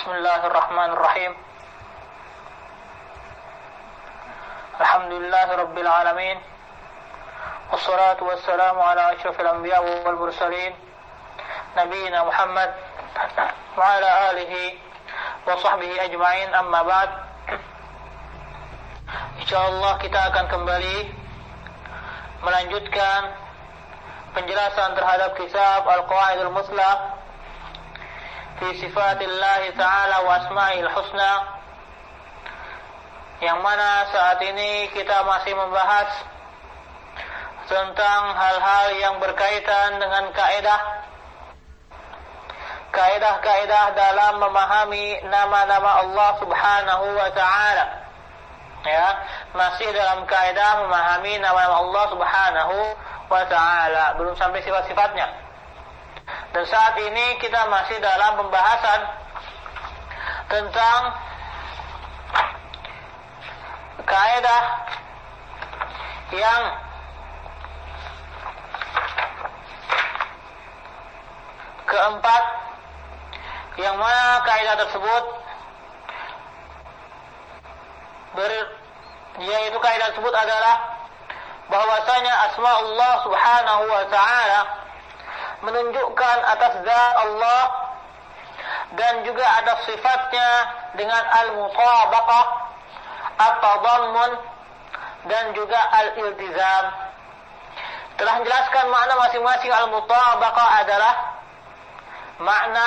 Bismillahirrahmanirrahim. Alhamdulillahirabbil alamin. Wassalatu wassalamu ala asyrafil anbiya wal mursalin nabiyina Muhammad wa ala alihi wa sahbihi ajma'in, amma ba'd. Insyaallah kita akan kembali melanjutkan penjelasan terhadap kitab Al-Qawaidul Muslah fi sifatillahi ta'ala wa asma'il husna, yang mana saat ini kita masih membahas tentang hal-hal yang berkaitan dengan kaidah-kaidah dalam memahami nama-nama Allah Subhanahu wa ta'ala. Ya, masih dalam kaidah memahami nama-nama Allah Subhanahu wa ta'ala, belum sampai sifat-sifatnya. Dan saat ini kita masih dalam pembahasan tentang kaidah yang keempat, yang mana kaidah tersebut yaitu kaidah tersebut adalah bahwasanya asma Allah Subhanahu wa ta'ala menunjukkan atas zat Allah dan juga atas sifatnya dengan al-mutabaqah, at-tadammun, dan juga al-iltizam. Telah menjelaskan makna masing-masing. Al-mutabaqah adalah makna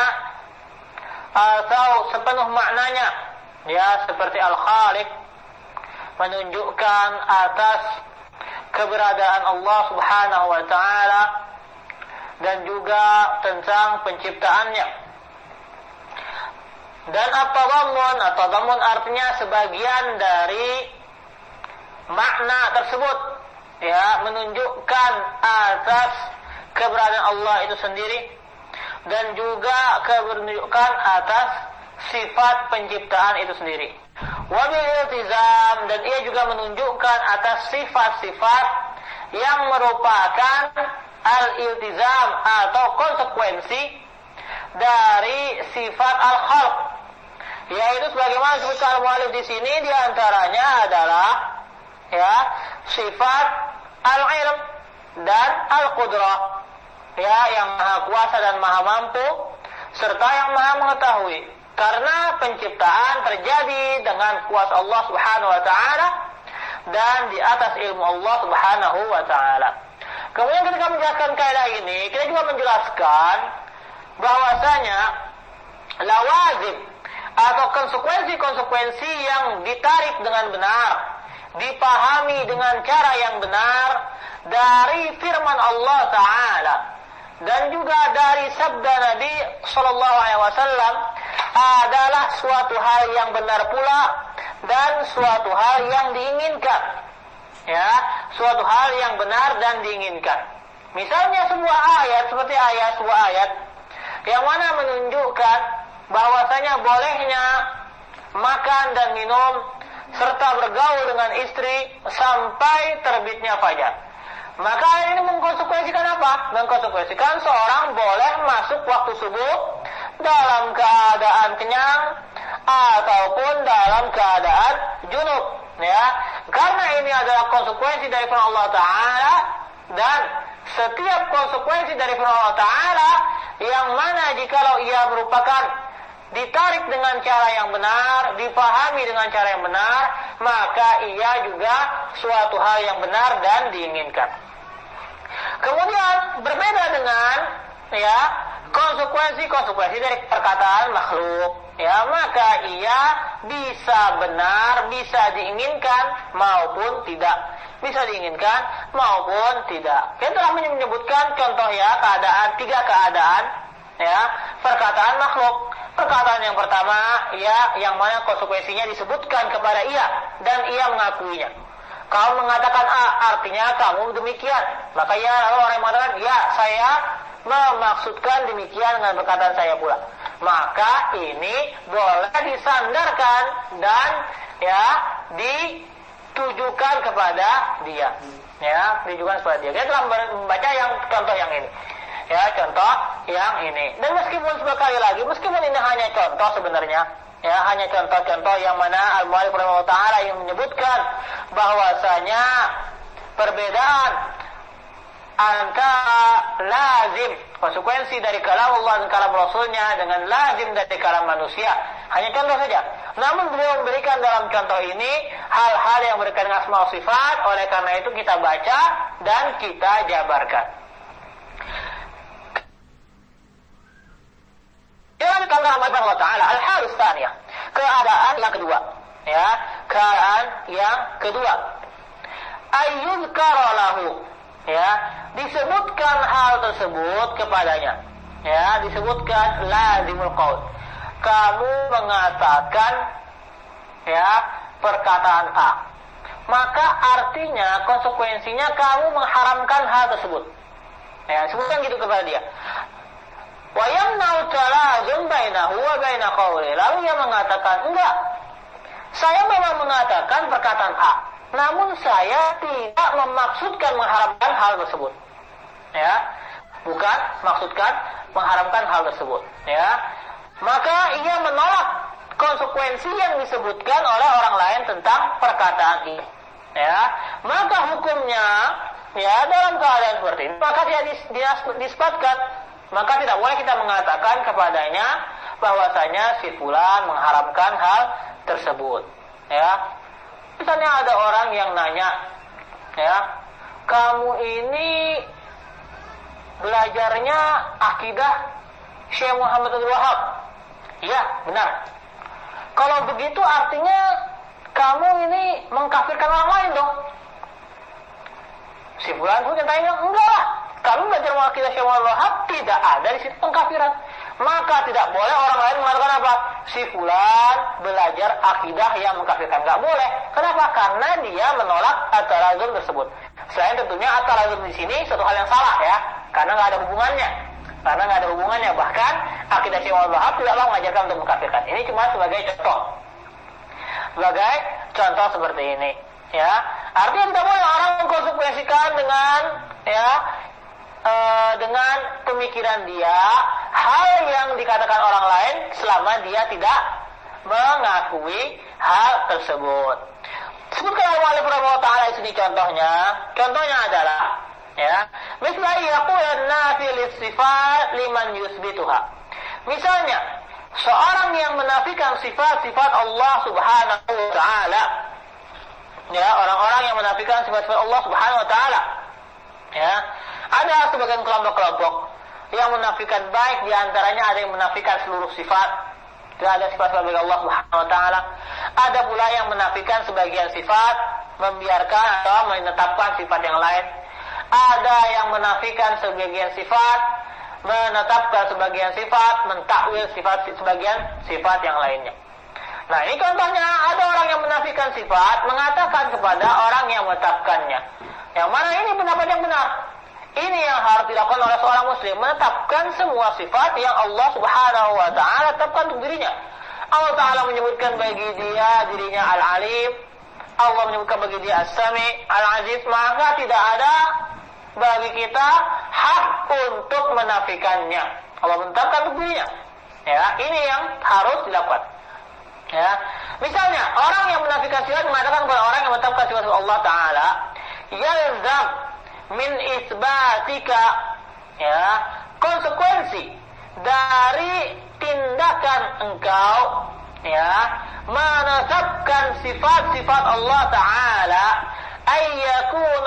atau sepenuh maknanya, ya, seperti al-khaliq, menunjukkan atas keberadaan Allah Subhanahu wa ta'ala dan juga tentang penciptaannya. Dan at-tadammun artinya sebagian dari makna tersebut, ya, menunjukkan atas keberadaan Allah itu sendiri dan juga menunjukkan atas sifat penciptaan itu sendiri. Wabil iltizam, dan ia juga menunjukkan atas sifat-sifat yang merupakan al-iltizam atau konsekuensi dari sifat al-khalq, yaitu sebagaimana disebutkan al-mu'allif di sini, diantaranya adalah, ya, sifat al-ilm dan al-qudrah, ya, yang maha kuasa dan maha mampu serta yang maha mengetahui, karena penciptaan terjadi dengan kuasa Allah Subhanahu wa ta'ala dan di atas ilmu Allah Subhanahu wa ta'ala. Kemudian ketika menjelaskan kaidah ini, kita juga menjelaskan bahwasanya lawazim atau konsekuensi-konsekuensi yang ditarik dengan benar, dipahami dengan cara yang benar dari firman Allah Ta'ala dan juga dari sabda Nabi Sallallahu Alaihi Wasallam adalah suatu hal yang benar pula dan suatu hal yang diinginkan. Ya, suatu hal yang benar dan diinginkan. Misalnya sebuah ayat, seperti sebuah ayat yang mana menunjukkan bahwasanya bolehnya makan dan minum serta bergaul dengan istri sampai terbitnya fajar. Maka ini mengkonsekuensikan apa? Mengkonsekuensikan seorang boleh masuk waktu subuh dalam keadaan kenyang ataupun dalam keadaan junub, ya, karena ini adalah konsekuensi dari firman Allah Ta'ala, dan setiap konsekuensi dari firman Allah Ta'ala yang mana jikalau ia merupakan ditarik dengan cara yang benar, dipahami dengan cara yang benar, maka ia juga suatu hal yang benar dan diinginkan. Kemudian berbeda dengan, ya, konsekuensi dari perkataan makhluk, ya, maka ia bisa benar, bisa diinginkan maupun tidak, bisa diinginkan maupun tidak. Kita telah menyebutkan contoh, ya, tiga keadaan, ya, perkataan makhluk. Perkataan yang pertama, ya, yang mana konsekuensinya disebutkan kepada ia dan ia mengakuinya. Kamu mengatakan A, artinya kamu demikian. Maka ia lalu orang yang mengatakan, ya, saya memaksudkan demikian dengan perkataan saya pula. Maka ini boleh disandarkan dan, ya, ditujukan kepada dia. Ya, ditujukan kepada dia. Kita telah membaca yang contoh yang ini. Ya, contoh yang ini. Dan meskipun sekali lagi, meskipun ini hanya contoh sebenarnya, ya hanya contoh-contoh yang mana Al-Mu'allif rahimahullah taala yang menyebutkan bahwasanya perbedaan antara lazim, konsekuensi dari kalam Allah dan kalam Rasulnya dengan lazim dari kalam manusia. Hanya contoh saja. Namun beliau memberikan dalam contoh ini hal-hal yang berkaitan dengan asma wa sifat. Oleh karena itu kita baca dan kita jabarkan. Dalam contoh Allah Ta'ala al-halus tsaniyah, keadaan yang kedua, ya, keadaan yang kedua. Ayyuzkara lahu, ya, disebutkan hal tersebut kepadanya, ya, disebutkan lazimul qaul. Kamu mengatakan, ya, perkataan A, maka artinya konsekuensinya kamu mengharamkan hal tersebut, ya, sebutkan gitu kepada dia. Wa yamna'u talazum bainahu wa baina qawli. Lalu ia mengatakan, enggak, saya memang mengatakan perkataan A, namun saya tidak memaksudkan mengharamkan hal tersebut, ya, bukan maksudkan mengharamkan hal tersebut, ya. Maka ia menolak konsekuensi yang disebutkan oleh orang lain tentang perkataan ini, ya. Maka hukumnya, ya, dalam keadaan seperti ini, maka dia disebutkan, maka tidak boleh kita mengatakan kepadanya bahwasanya si fulan mengharamkan hal tersebut, ya. Misalnya ada orang yang nanya, ya, kamu ini belajarnya akidah Syekh Muhammad Abdul Wahab. Iya, benar. Kalau begitu artinya kamu ini mengkafirkan orang lain dong. Si fulan pun tanya, enggak lah, kami belajar akidah Syekh Muhammad Abdul Wahab, tidak ada di situ pengkafiran. Maka tidak boleh orang lain mengatakan apa? Si fulan belajar akidah yang mengkafirkan. Enggak boleh. Kenapa? Karena dia menolak at-talazum tersebut. Selain tentunya at-talazum di sini suatu hal yang salah, ya, karena enggak ada hubungannya. Bahkan akidah Syekh Muhammad Wahab tidaklah mengajarkan untuk mengkafirkan. Ini cuma sebagai contoh. Sebagai contoh seperti ini, ya. Artinya tidak boleh orang mengkonsekuensikan dengan, ya, dengan pemikiran dia hal yang dikatakan orang lain selama dia tidak mengakui hal tersebut. Sebutkan oleh Allah Ta'ala di sini contohnya. Contohnya adalah, ya, misalnya yaqulun nafi lis-sifat liman yusbituha. Misalnya seorang yang menafikan sifat-sifat Allah Subhanahu wa taala, ya, orang-orang yang menafikan sifat-sifat Allah Subhanahu wa taala, ya, ada sebagian kelompok-kelompok yang menafikan, baik di antaranya ada yang menafikan seluruh sifat, tidak ada sifat-sifat bagi Allah Subhanahu wa taala. Ada pula yang menafikan sebagian sifat, membiarkan atau menetapkan sifat yang lain. Ada yang menafikan sebagian sifat, menetapkan sebagian sifat, mentakwil sifat sebagian sifat yang lainnya. Nah, ini contohnya, ada orang yang menafikan sifat, mengatakan kepada orang yang menetapkannya. Yang mana ini pendapat yang benar? Ini yang harus dilakukan oleh seorang muslim, menetapkan semua sifat yang Allah Subhanahu wa taala tetapkan untuk dirinya. Allah Ta'ala menyebutkan bagi dia dirinya Al-Alim, Allah menyebutkan bagi dia As-Sami, Al-Aziz, maka tidak ada bagi kita hak untuk menafikannya. Allah menetapkan untuk dirinya. Ya, ini yang harus dilakukan. Ya, misalnya orang yang menafikan sifat mengatakan kepada orang yang menetapkan sifat Allah Ta'ala, yalzam min isbatika, ya, konsekuensi dari tindakan engkau, ya, menetapkan sifat-sifat Allah Ta'ala, ayyakun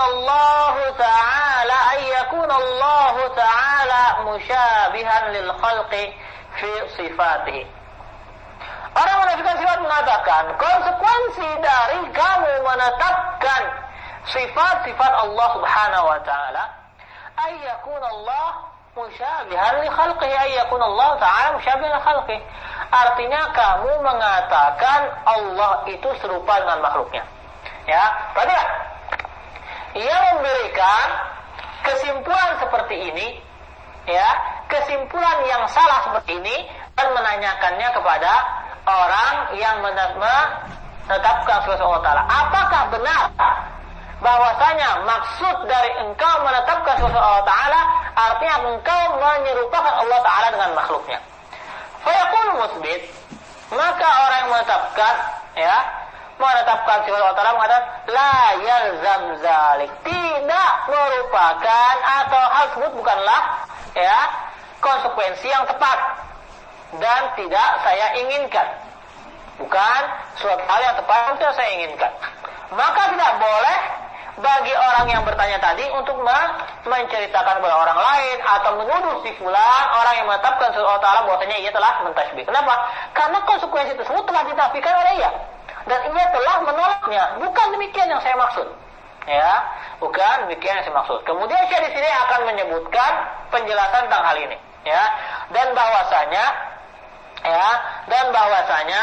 Allah Ta'ala musyabihan lil khalqi fi sifatihi. Orang menafikan sifat mengatakan konsekuensi dari kamu menetapkan sifat-sifat Allah Subhanahu wa taala, ayyakun Allah musyabihan li khalqihi, ayyakun Allah taala musyabihan li khalqihi. Artinya kamu mengatakan Allah itu serupa dengan makhluknya. Ya, perhatikan. Ia memberikan kesimpulan seperti ini, ya, kesimpulan yang salah seperti ini, dan menanyakannya kepada orang yang menetapkan sifat Allah Ta'ala. Apakah benar bahwasanya maksud dari engkau menetapkan sifat Allah Ta'ala artinya engkau menyerupakan Allah Ta'ala dengan makhluknya. Fayaqul musbit, maka orang yang menetapkan sifat Allah Ta'ala mengatakan la yalzam zalik, tidak merupakan atau hal tersebut bukanlah konsekuensi yang tepat dan tidak saya inginkan, bukan suatu hal yang tepat yang tidak saya inginkan. Maka tidak boleh bagi orang yang bertanya tadi untuk menceritakan kepada orang lain atau menuduh si fulan, orang yang menetapkan sifat Allah Ta'ala bahwasanya ia telah mentasbih. Kenapa? Karena konsekuensi tersebut telah ditafikan oleh ia dan ia telah menolaknya. Bukan demikian yang saya maksud. Bukan demikian yang saya maksud. Kemudian saya di sini akan menyebutkan penjelasan tentang hal ini, dan bahwasanya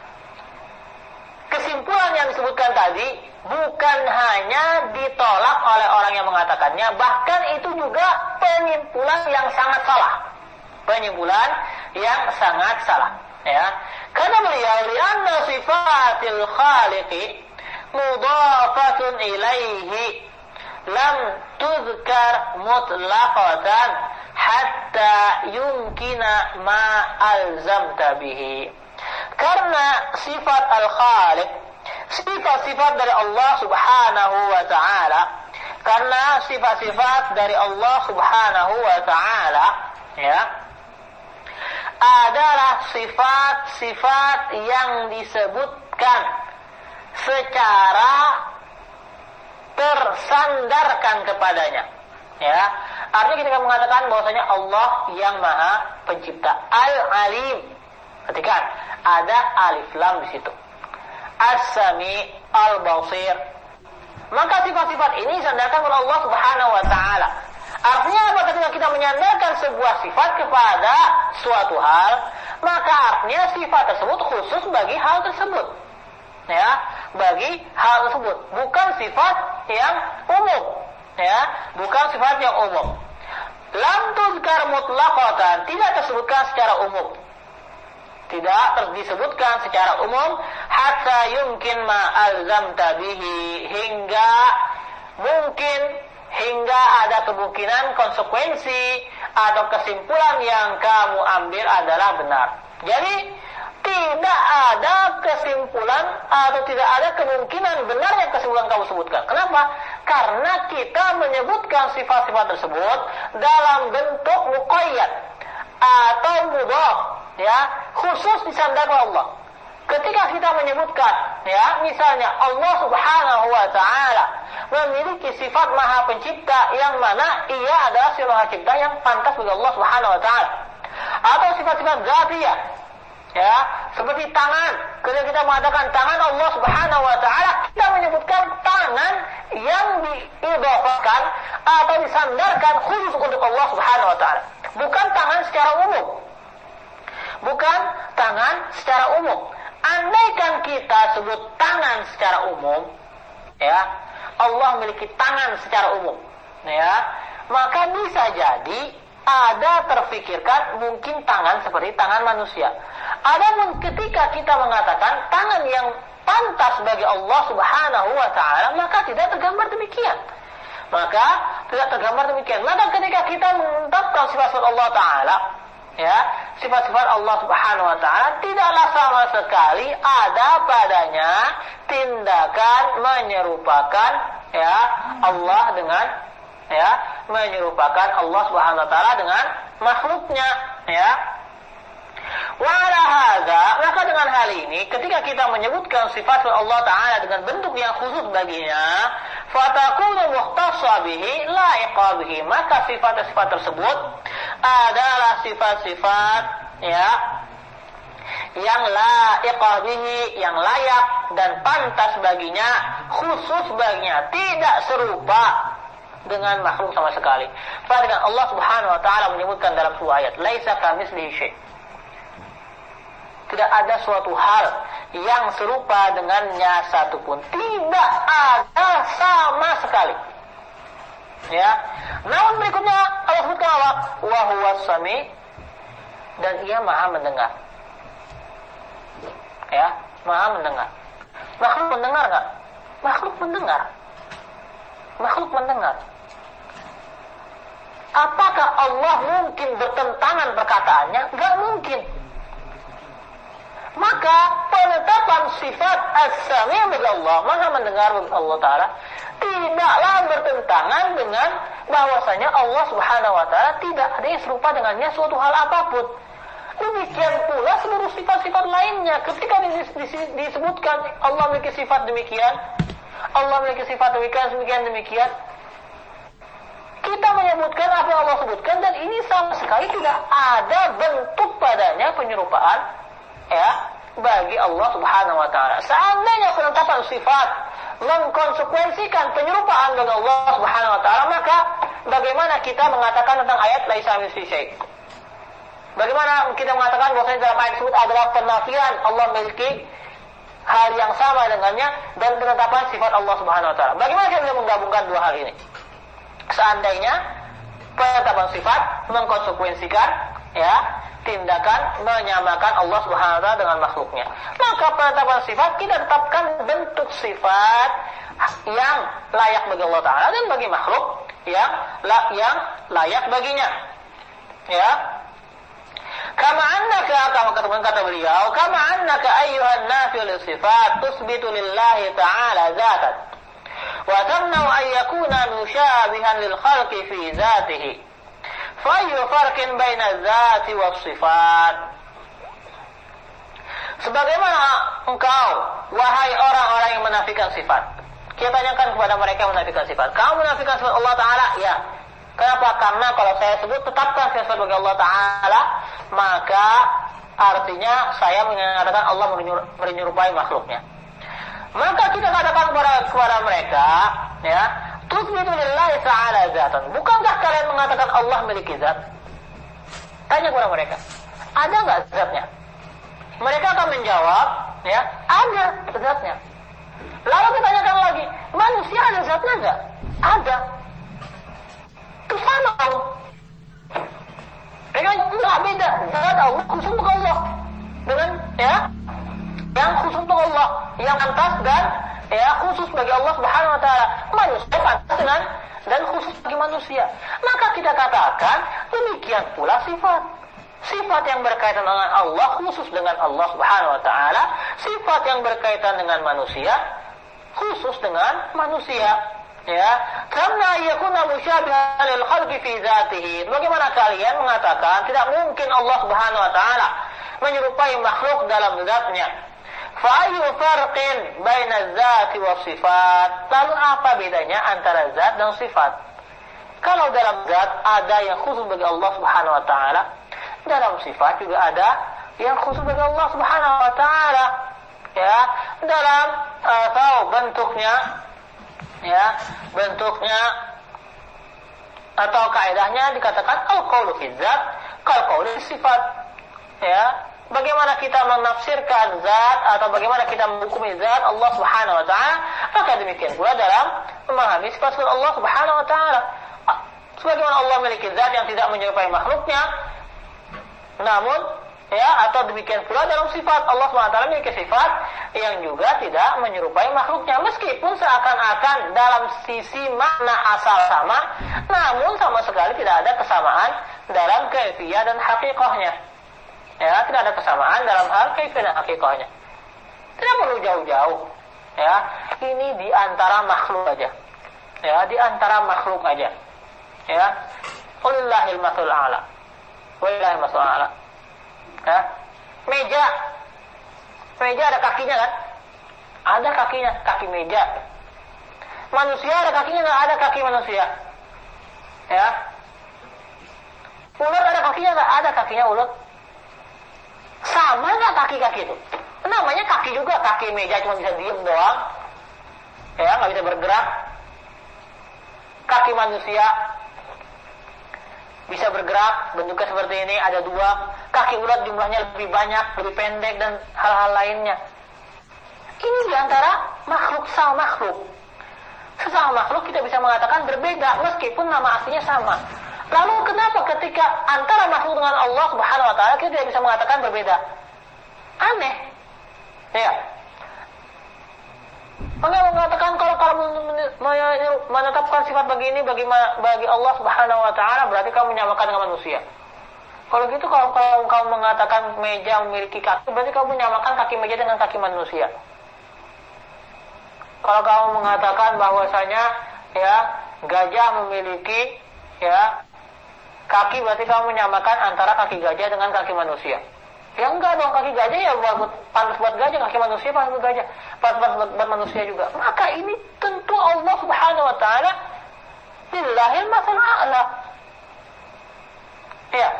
kesimpulan yang disebutkan tadi bukan hanya ditolak oleh orang yang mengatakannya, bahkan itu juga penyimpulan yang sangat salah. Karena beliau lianna sifatil khaliqi mudafatun ilaihi lam tuzkar mutlaqatan hatta yumkina ma alzamta bihi. Karena sifat al-khaliq, sifat-sifat dari Allah Subhanahu wa ta'ala, karena sifat-sifat dari Allah Subhanahu wa ta'ala adalah sifat-sifat yang disebutkan secara tersandarkan kepadanya. Artinya kita mengatakan bahwasanya Allah yang Maha Pencipta, Al-Alim. Perhatikan, ada alif lam di situ. As-Sami, Al-Basir. Maka sifat-sifat ini disandarkan oleh Allah Subhanahu wa ta'ala. Artinya apa? Ketika kita menyandarkan sebuah sifat kepada suatu hal, maka artinya sifat tersebut khusus bagi hal tersebut. Bagi hal tersebut, bukan sifat yang umum. Bukan sifat yang umum. Lam tuzkar mutlaqatan, tidak tersebutkan secara umum. Tidak disebutkan secara umum hatta yumkin ma alzamta bihi, hingga ada kemungkinan konsekuensi atau kesimpulan yang kamu ambil adalah benar. Jadi tidak ada kesimpulan atau tidak ada kemungkinan benar yang kesimpulan kamu sebutkan. Kenapa? Karena kita menyebutkan sifat-sifat tersebut dalam bentuk muqayyad atau mudhaf, khusus disandarkan Allah. Ketika kita menyebutkan, misalnya Allah Subhanahu wa ta'ala memiliki sifat Maha Pencipta, yang mana ia adalah sifat Maha Pencipta yang pantas bagi Allah Subhanahu wa ta'ala. Atau sifat-sifat dzatiyah, seperti tangan. Ketika kita mengatakan tangan Allah Subhanahu wa ta'ala, kita menyebutkan tangan yang diidhafatkan atau disandarkan khusus untuk Allah Subhanahu wa ta'ala, bukan tangan secara umum. Andaikan kita sebut tangan secara umum, Allah memiliki tangan secara umum, maka bisa jadi ada terfikirkan mungkin tangan seperti tangan manusia. Adapun ketika kita mengatakan tangan yang pantas bagi Allah Subhanahu wa ta'ala, maka tidak tergambar demikian. Maka ketika kita menetapkan sifat-sifat Allah Ta'ala, sifat-sifat Allah Subhanahu wa ta'ala, tidaklah sama sekali ada padanya tindakan menyerupakan Allah dengan menyerupakan Allah Subhanahu wa ta'ala dengan makhluknya. Wala hadza, maka dengan hal ini ketika kita menyebutkan sifat Allah Ta'ala dengan bentuk yang khusus baginya, fatakunu muhtassa bihi laiqa bihi, maka sifat-sifat tersebut adalah sifat-sifat yang laiqa bihi, yang layak dan pantas baginya, khusus baginya, tidak serupa dengan makhluk sama sekali. Perhatikan, Allah Subhanahu wa ta'ala menyebutkan dalam sebuah ayat, laisa kamitslihi syai'. Tidak ada suatu hal yang serupa dengannya satupun. Tidak ada sama sekali. Namun berikutnya Allah sebutkan apa? Wa huwas sami, dan ia Maha mendengar. Maha mendengar. Makhluk mendengar enggak? Makhluk mendengar. makhluk mendengar. Apakah Allah mungkin bertentangan perkataannya? Enggak mungkin. Maka penetapan sifat as-sami' bagi Allah, Maha mendengar bagi Allah Ta'ala, tidaklah bertentangan dengan bahwasanya Allah Subhanahu wa Ta'ala tidak ada yang serupa dengannya suatu hal apapun. Demikian pula seluruh sifat-sifat lainnya. Ketika disebutkan Allah memiliki sifat demikian, Allah memiliki sifat demikian, kita menyebutkan apa yang Allah sebutkan, dan ini sama sekali tidak ada bentuk padanya penyerupaan, ya, bagi Allah Subhanahu wa Ta'ala. Seandainya penetapan sifat mengkonsekuensikan penyerupaan bagi Allah Subhanahu wa Ta'ala, maka bagaimana kita mengatakan tentang ayat laisa kamitslihi syai'? Bagaimana kita mengatakan bahwasanya dalam ayat tersebut adalah penafian Allah memiliki hal yang sama dengannya dan penetapan sifat Allah Subhanahu wa Ta'ala? Bagaimana kita bisa menggabungkan dua hal ini? Seandainya penetapan sifat mengkonsekuensikan, ya, tindakan menyamakan Allah Subhanahu wa Ta'ala dengan makhluknya, maka penetapan sifat kita tetapkan bentuk sifat yang layak bagi Allah Ta'ala dan bagi makhluk yang layak baginya, ya. Kama kata beliau, kama annaka ayyuhan nafi'ul sifat tusbitu lillahi ta'ala zatan wa tamna'u an yakuna musyabihan lil khalqi fi zatihi. Fa'ayyu farqin baina dzati was sifat? Sebagaimana engkau, wahai orang-orang yang menafikan sifat. Kita tanyakan kepada mereka yang menafikan sifat. Kamu menafikan sifat Allah Ta'ala? Ya. Kenapa? Karena kalau saya sebut tetapkan sifat bagi Allah Ta'ala, maka artinya saya mengatakan Allah menyerupai makhluknya. Maka kita katakan kepada mereka, ya, tusbitu lillahi ta'ala zatan. Bukankah kalian mengatakan Allah memiliki zat? Tanya kepada mereka, ada nggak zatnya? Mereka akan menjawab, ya, ada zatnya. Lalu kita tanyakan lagi, manusia ada zatnya nggak? Ada. Itu sama Allah. Mereka nggak beda. Zat Allah khusus untuk Allah dengan, ya, yang khusus untuk Allah, yang pantas dan, ya, khusus bagi Allah Subhanahu wa Ta'ala. Manusia pantas dengan dan khusus bagi manusia. Maka kita katakan demikian pula sifat. Sifat yang berkaitan dengan Allah khusus dengan Allah Subhanahu wa Ta'ala. Sifat yang berkaitan dengan manusia khusus dengan manusia. Ya, karena yakuna musyabihan lil khalqi fi dzatihi. Bagaimana kalian mengatakan tidak mungkin Allah Subhanahu wa Ta'ala menyerupai makhluk dalam zatnya? Fa'ayyu farqin baina dzati was sifat? Lalu apa bedanya antara zat dan sifat? Kalau dalam zat ada yang khusus bagi Allah Subhanahu wa Ta'ala, dalam sifat juga ada yang khusus bagi Allah Subhanahu wa Ta'ala. Ya, dalam atau bentuknya, ya, bentuknya atau kaidahnya dikatakan al-qaulu fi dzat kal qauli sifat. Ya, bagaimana kita menafsirkan zat atau bagaimana kita menghukumi zat Allah Subhanahu wa Ta'ala, maka demikian pula dalam memahami sifat Allah Subhanahu wa Ta'ala. Sebagaimana Allah memiliki zat yang tidak menyerupai makhluknya, namun, ya, atau demikian pula dalam sifat Allah SWT memiliki sifat yang juga tidak menyerupai makhluknya, meskipun seakan-akan dalam sisi makna asal sama, namun sama sekali tidak ada kesamaan dalam kaifiyah dan hakikahnya. Ya, tidak ada kesamaan dalam hal kaifiyah dan hakikahnya. Tidak perlu jauh-jauh. Ya, ini di antara makhluk aja. Ya, di antara makhluk aja. Ya, Qulillahil matsul a'la. Wallahil matsul a'la. Ya, meja ada kakinya kan? Ada kakinya, kaki meja. Manusia ada kakinya nggak? Ada kaki manusia. Ya. Ular ada kakinya nggak? Ada kakinya ular. Sama nggak kaki-kaki itu? Namanya kaki juga, kaki meja cuma bisa diem doang. Ya, nggak bisa bergerak. Kaki manusia bisa bergerak, bentuknya seperti ini, ada dua. Kaki ular jumlahnya lebih banyak, lebih pendek, dan hal-hal lainnya. Ini diantara makhluk sama makhluk. Sesama makhluk kita bisa mengatakan berbeda, meskipun nama aslinya sama. Lalu kenapa ketika antara makhluk dengan Allah Subhanahu wa Ta'ala kita tidak bisa mengatakan berbeda? Aneh. Ya. Mereka mengatakan kalau kamu menetapkan sifat begini bagi Allah Subhanahu wa taala, berarti kamu menyamakan dengan manusia. Kalau gitu, kalau kamu mengatakan meja memiliki kaki, berarti kamu menyamakan kaki meja dengan kaki manusia. Kalau kamu mengatakan bahwasanya ya gajah memiliki ya kaki, berarti kamu menyamakan antara kaki gajah dengan kaki manusia. Ya enggak dong, kaki gajah ya pantas buat gajah, kaki manusia pantas buat gajah, pantas buat manusia juga. Maka ini tentu Allah Subhanahu wa taala billahil masalul a'la. Ya.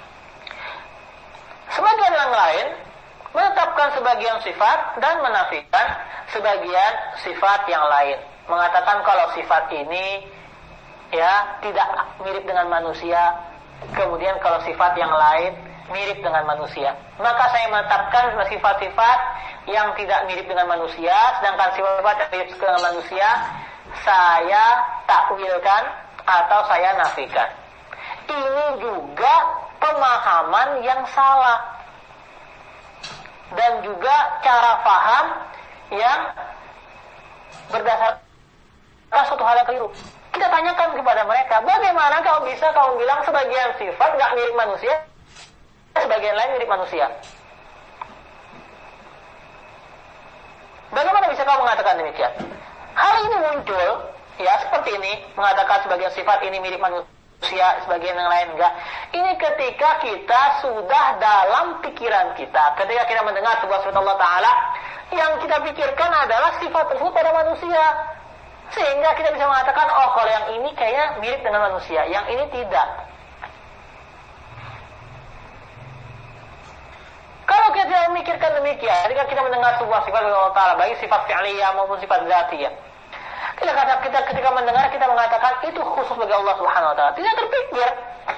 Sebagian yang lain menetapkan sebagian sifat dan menafikan sebagian sifat yang lain. Mengatakan kalau sifat ini ya tidak mirip dengan manusia, kemudian kalau sifat yang lain mirip dengan manusia. Maka saya menetapkan sifat-sifat yang tidak mirip dengan manusia, sedangkan sifat yang mirip dengan manusia saya takwilkan atau saya nafikan. Ini juga pemahaman yang salah dan juga cara paham yang berdasarkan suatu hal yang keliru. Kita tanyakan kepada mereka, bagaimana kamu bisa bilang sebagian sifat nggak mirip manusia, sebagian lain mirip manusia? Bagaimana bisa kamu mengatakan demikian? Hal ini muncul ya seperti ini, mengatakan sebagian sifat ini mirip manusia, sebagian yang lain enggak. Ini ketika kita sudah dalam pikiran kita, ketika kita mendengar sebuah sifat Allah Ta'ala, yang kita pikirkan adalah sifat tersebut pada manusia, sehingga kita bisa mengatakan, oh kalau yang ini kayaknya mirip dengan manusia, yang ini tidak. Kalau kita tidak memikirkan demikian, ketika kita mendengar sebuah sifat Allah Ta'ala, baik sifat fi'liyah maupun sifat zatiyah, kita ketika mendengar kita mengatakan itu khusus bagi Allah Subhanahu wa taala. Tidak terpikir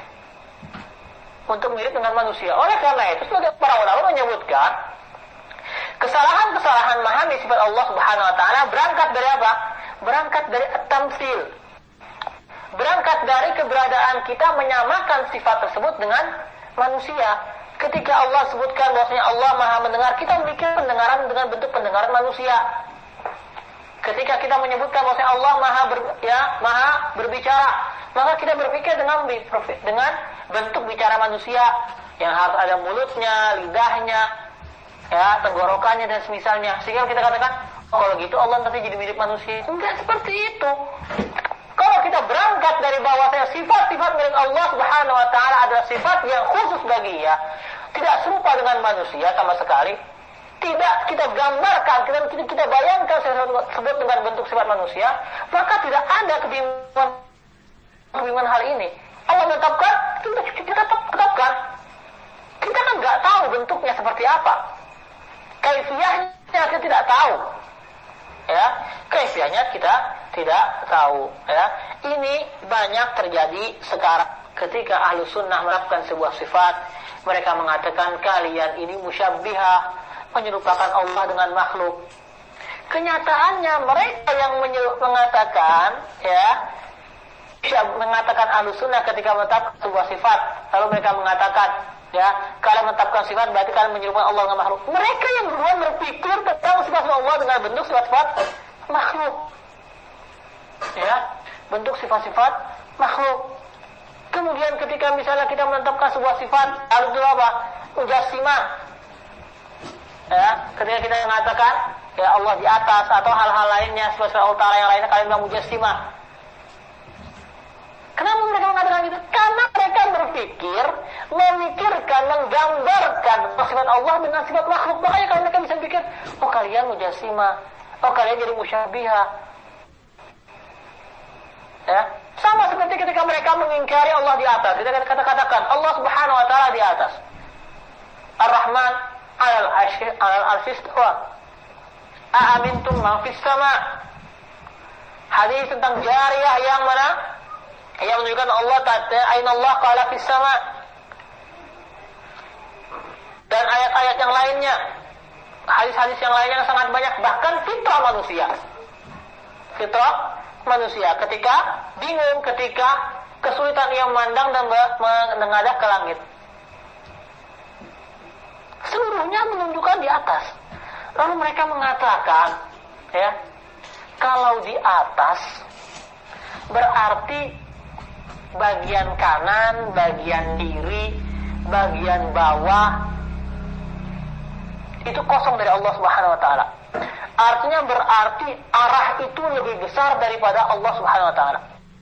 untuk mirip dengan manusia. Oleh karena itu, sebagai para ulama menyebutkan kesalahan-kesalahan memahami sifat Allah Subhanahu wa taala berangkat dari apa? Berangkat dari at-tamtsil. Berangkat dari keberadaan kita menyamakan sifat tersebut dengan manusia. Ketika Allah sebutkan bahwasanya Allah Maha mendengar, kita memikir pendengaran dengan bentuk pendengaran manusia. Ketika kita menyebutkan bahwa Allah maha berbicara, maka kita berpikir dengan bentuk bicara manusia yang harus ada mulutnya, lidahnya, ya, tenggorokannya dan semisalnya. Sehingga kita katakan, oh, kalau gitu Allah nanti jadi mirip manusia. Enggak seperti itu. Kalau kita berangkat dari bahwasanya sifat-sifat milik Allah Subhanahu wa taala adalah sifat yang khusus bagi Dia, tidak serupa dengan manusia sama sekali. Tidak kita gambarkan, kita bayangkan sebut dengan bentuk sifat manusia, maka tidak ada kebingungan hal ini. Allah menetapkan, kita tetapkan. Kita kan nggak tahu bentuknya seperti apa, kaifiyahnya kita tidak tahu, ya, kaifiyahnya kita tidak tahu, ya. Ini banyak terjadi sekarang ketika ahlu sunnah menerapkan sebuah sifat, mereka mengatakan kalian ini musyabbihah, menyerupakan Allah dengan makhluk. Kenyataannya mereka yang mengatakan, ya, mengatakan Ahlussunnah ketika menetapkan sebuah sifat, lalu mereka mengatakan, ya, kalian menetapkan sifat berarti kalian menyerupakan Allah dengan makhluk. Mereka yang duluan berpikir tentang sifat Allah dengan bentuk sifat-sifat makhluk, ya, bentuk sifat-sifat makhluk. Kemudian ketika misalnya kita menetapkan sebuah sifat, lalu itu apa? Mujassimah. Ya, ketika kita mengatakan ya Allah di atas atau hal-hal lainnya sifat-sifat Allah Ta'ala yang lainnya, kalian bilang mujassimah. Kenapa mereka mengatakan itu? Karena mereka berpikir, memikirkan, menggambarkan sifat Allah dengan sifat makhluk. Makanya kalau mereka bisa pikir, oh kalian mujassimah, oh kalian jadi musyabbihah. Ya, sama seperti ketika mereka mengingkari Allah di atas. Kita katakan Allah Subhanahu wa taala di atas. Ar-Rahman 'alal arsy istawa. A'amintum man fis sama'. Hadis tentang jariyah yang mana? Yang menunjukkan Allah ta'ala aina Allah qala fis sama'. Dan ayat-ayat yang lainnya. Hadis-hadis yang lainnya yang sangat banyak, bahkan fitrah manusia. Fitrah manusia ketika bingung, ketika kesulitan ia memandang dan menengadah ke langit, seluruhnya menunjukkan di atas. Lalu mereka mengatakan, ya, Kalau di atas berarti bagian kanan, bagian kiri, bagian bawah itu kosong dari Allah Subhanahu wa taala. Artinya berarti arah itu lebih besar daripada Allah Subhanahu wa taala.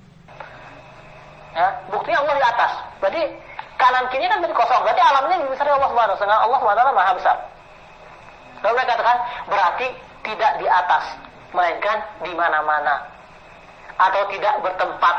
Ya, buktinya Allah di atas. Berarti kanan kiri kan berarti kosong. Berarti alamnya lebih besar dari Allah Subhanahu wa taala. Allah Subhanahu wa taala Maha besar. Lalu mereka katakan berarti tidak di atas, melainkan di mana-mana atau tidak bertempat.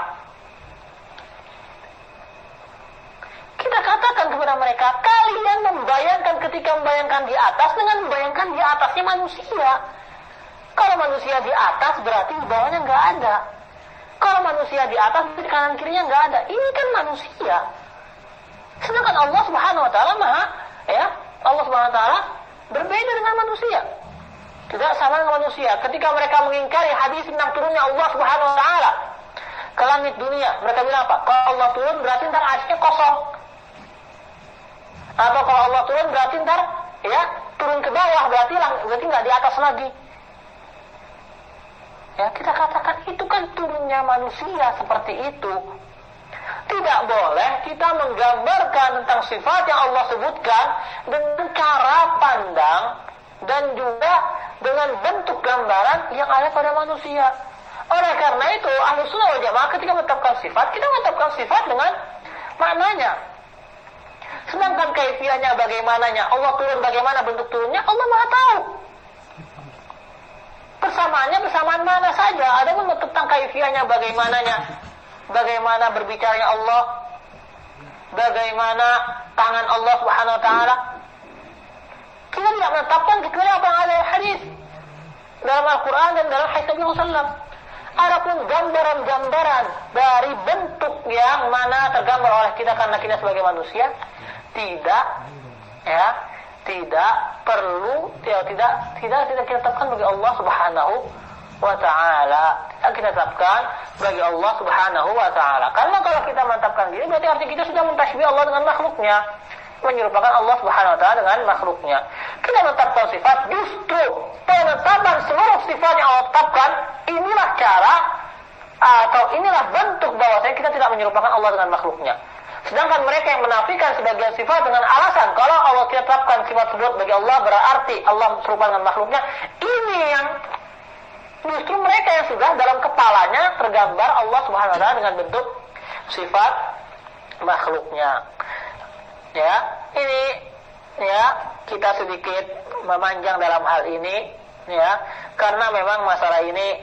Kita katakan kepada mereka, kalian membayangkan ketika membayangkan di atas dengan membayangkan di atasnya manusia. Kalau manusia di atas berarti di bawahnya nggak ada. Kalau manusia di atas berarti kanan kirinya nggak ada. Ini kan manusia. Sedangkan Allah Subhanahu wa taala Maha, ya, Allah Subhanahu wa taala berbeda dengan manusia. Tidak sama dengan manusia. Ketika mereka mengingkari hadis tentang turunnya Allah Subhanahu wa taala ke langit dunia, mereka bilang apa? Kalau Allah turun berarti ntar arsy-nya kosong. Atau kalau Allah turun berarti ntar ya turun ke bawah, berarti nggak di atas lagi. Ya, kita katakan itu kan turunnya manusia seperti itu. Tidak boleh kita menggambarkan tentang sifat yang Allah sebutkan dengan cara pandang dan juga dengan bentuk gambaran yang ada pada manusia. Oleh karena itu, Ahlus Sunnah wal Jamaah ketika menetapkan sifat, kita menetapkan sifat dengan maknanya. Sedangkan kaifiahnya bagaimananya, Allah turun bagaimana bentuk turunnya, Allah Maha tahu. Persamaannya bersamaan mana saja, ada pun tentang kaifiahnya bagaimananya, bagaimana berbicaranya Allah, bagaimana tangan Allah Subhanahu wa taala. Kita tidak menetapkan kecuali apa yang ada di hadis dalam Al-Quran dan dalam hadis Nabi SAW. Adapun gambaran-gambaran dari bentuk yang mana tergambar oleh kita karena kita sebagai manusia tidak perlu tidak kita tetapkan bagi Allah Subhanahu wa taala. Tidak kita tetapkan bagi Allah Subhanahu wa taala. Karena kalau kita menetapkan diri berarti artinya kita sudah mentasybih Allah dengan makhluknya, menyerupakan Allah Subhanahu wa taala dengan makhluknya. Kita menetapkan sifat, justru penetapan seluruh sifat yang Allah tetapkan inilah cara atau inilah bentuk bahwasanya kita tidak menyerupakan Allah dengan makhluknya. Sedangkan mereka yang menafikan sebagian sifat dengan alasan kalau Allah tidak tetapkan sifat tersebut bagi Allah berarti Allah serupa dengan makhluknya, ini yang justru mereka yang sudah dalam kepalanya tergambar Allah Subhanahu wa taala dengan bentuk sifat makhluknya. Ya, ini ya kita sedikit memanjang dalam hal ini ya, karena memang masalah ini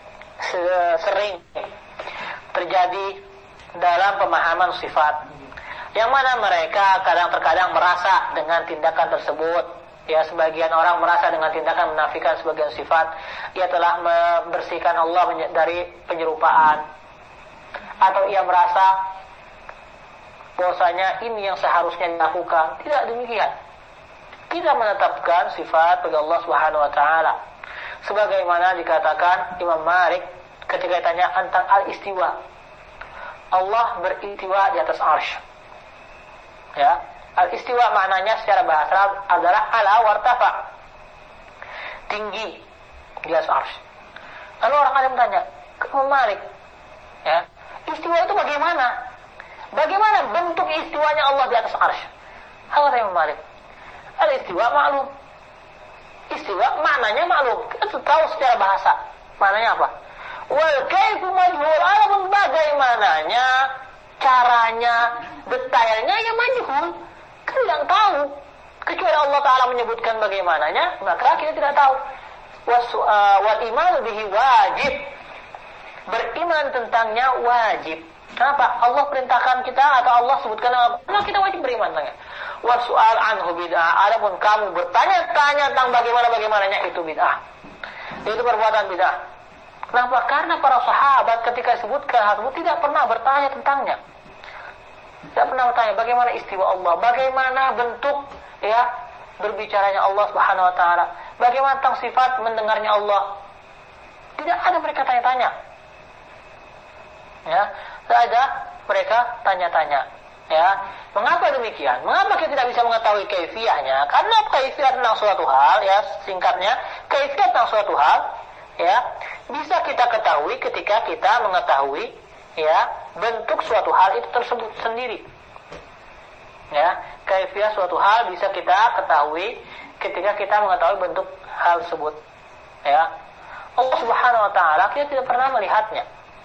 sering terjadi dalam pemahaman sifat, yang mana mereka terkadang merasa dengan tindakan tersebut, ya sebagian orang merasa dengan tindakan menafikan sebagian sifat ia telah membersihkan Allah dari penyerupaan, atau ia merasa bahwasanya ini yang seharusnya dilakukan. Tidak demikian. Kita menetapkan sifat bagi Allah Subhanahu wa taala sebagaimana dikatakan Imam Malik ketika ditanya tentang al-istiwa. Allah beristiwa di atas arsy. Ya, al-istiwa maknanya secara bahasa adalah ala wartafa, tinggi di atas arsy. Lalu orang ada bertanya ke Imam Malik, ya, istiwa itu bagaimana? Bagaimana bentuk istiwanya Allah di atas arsy? Apa kata Imam Malik? Al-istiwa maklum. Istiwa maknanya maklum. Kita tahu secara bahasa. Maknanya apa? Wal kaifu majhul. Adapun bagaimananya, caranya, detailnya ya majhul. Kita tidak tahu. Kecuali Allah Ta'ala menyebutkan bagaimananya, maka kita tidak tahu. Wal iman bihi wajib. Beriman tentangnya wajib. Kenapa? Allah perintahkan kita atau Allah sebutkan apa? Maka kita wajib beriman tentangnya. Wa su'al anhu bid'ah. Adapun kamu bertanya-tanya tentang bagaimananya itu bid'ah. Itu perbuatan bid'ah. Kenapa? Karena para sahabat ketika disebutkan hal tersebut tidak pernah bertanya tentangnya. Tidak pernah bertanya bagaimana istiwa Allah, bagaimana bentuk ya berbicaranya Allah Subhanahu wa taala, bagaimana tentang sifat mendengarnya Allah. Tidak ada mereka tanya-tanya. Ya, tidak ada mereka tanya-tanya. Ya, mengapa demikian? Mengapa kita tidak bisa mengetahui kaifiahnya? Karena kaifiah tentang suatu hal, ya singkatnya, kaifiah tentang suatu hal ya, bisa kita ketahui ketika kita mengetahui ya bentuk suatu hal itu tersebut sendiri. Ya, kaifiyah suatu hal bisa kita ketahui ketika kita mengetahui bentuk hal tersebut. Ya, Allah Subhanahu wa taala kita tidak pernah melihatnya.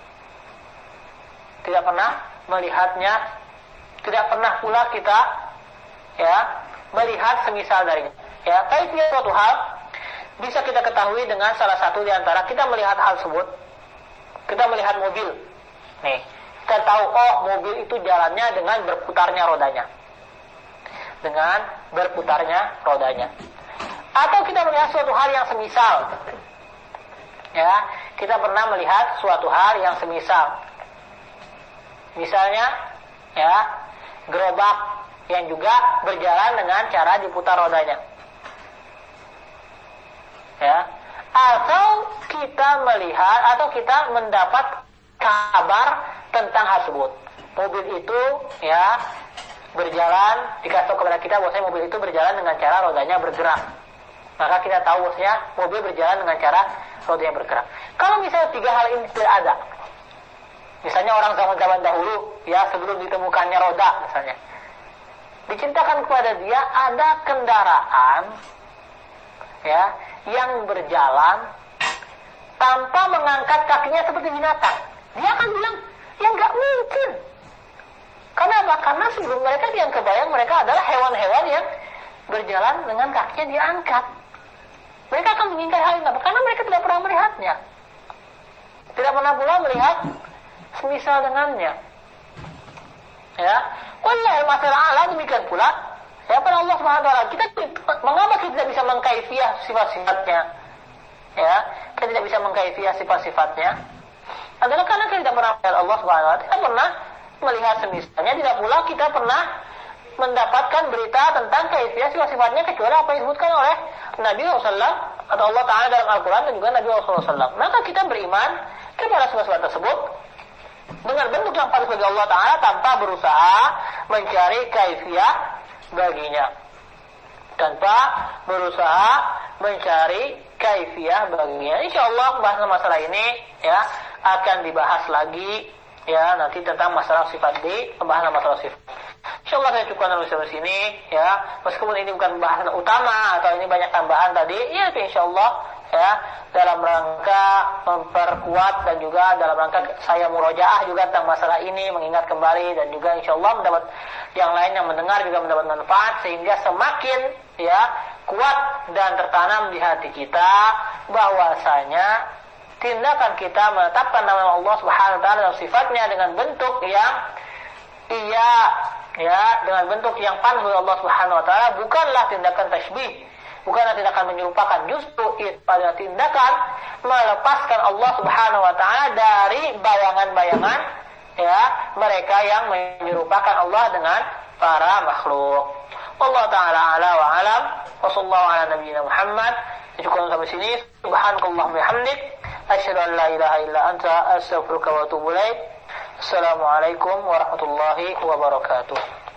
Tidak pernah melihatnya, tidak pernah pula kita ya melihat semisal darinya. Ya, kaifiyah suatu hal bisa kita ketahui dengan salah satu di antara kita melihat hal tersebut. Kita melihat mobil. Nih, kita tahu oh mobil itu jalannya dengan berputarnya rodanya. Dengan berputarnya rodanya. Atau kita melihat suatu hal yang semisal. Ya, kita pernah melihat suatu hal yang semisal. Misalnya, ya, gerobak yang juga berjalan dengan cara diputar rodanya. Ya, atau kita melihat atau kita mendapat kabar tentang hal tersebut. Mobil itu, ya, berjalan, dikasih kepada kita bahwasanya mobil itu berjalan dengan cara rodanya bergerak. Maka kita tahu bahwasanya mobil berjalan dengan cara rodanya bergerak. Kalau misalnya tiga hal ini tidak ada, misalnya orang zaman-zaman dahulu, ya sebelum ditemukannya roda, misalnya, diceritakan kepada dia ada kendaraan, ya, yang berjalan tanpa mengangkat kakinya seperti binatang. Dia akan bilang, ya nggak mungkin. Karena apa? Karena sebelum mereka yang kebayang mereka adalah hewan-hewan yang berjalan dengan kakinya diangkat. Mereka akan mengingkari hal itu karena mereka tidak pernah melihatnya. Tidak pernah pula melihat semisal dengannya. Ya, wallahi masalah Allah demikian pula. Ya, pada Allah Subhanahu wa taala kita mengapa kita tidak bisa mengkaifiyah sifat-sifatnya? Ya, kita tidak bisa mengkaifiyah sifat-sifatnya. Adalah karena kita tidak pernah melihat Allah Subhanahu wa taala, tidak pernah melihat semisalnya, tidak pula kita pernah mendapatkan berita tentang kaifiyah sifat-sifatnya kecuali apa yang disebutkan oleh Nabi SAW atau Allah Ta'ala dalam Al-Quran dan juga Nabi SAW. Maka kita beriman kepada sifat-sifat tersebut dengan bentuk yang pantas bagi Allah Ta'ala tanpa berusaha mencari kaifiyah baginya, tanpa berusaha mencari kaifiyah baginya. InsyaAllah pembahasan masalah ini ya akan dibahas lagi ya nanti tentang masalah sifat di pembahasan masalah sifat. InsyaAllah saya cukupkan sampai sini ya, meskipun ini bukan pembahasan utama atau ini banyak tambahan tadi ya, InsyaAllah ya dalam rangka memperkuat dan juga dalam rangka saya murojaah juga tentang masalah ini, mengingat kembali dan juga InsyaAllah mendapat yang lain yang mendengar juga mendapat manfaat sehingga semakin ya kuat dan tertanam di hati kita bahwasanya tindakan kita menetapkan nama Allah Subhanahu wa taala dan sifatnya dengan bentuk yang dengan bentuk yang pantas oleh Allah Subhanahu wa taala bukanlah tindakan tasybih, bukanlah tindakan menyerupakan, justru itu pada tindakan melepaskan Allah Subhanahu wa taala dari bayangan-bayangan ya mereka yang menyerupakan Allah dengan para makhluk. Allah taala ala wa alam wa sallallahu ala nabiyina Muhammad. Cukup sampai sini. Subhanakallahumma wa bihamdik asyhadu an la ilaha illa anta astaghfiruka wa atubu ilaik. Assalamualaikum warahmatullahi wabarakatuh.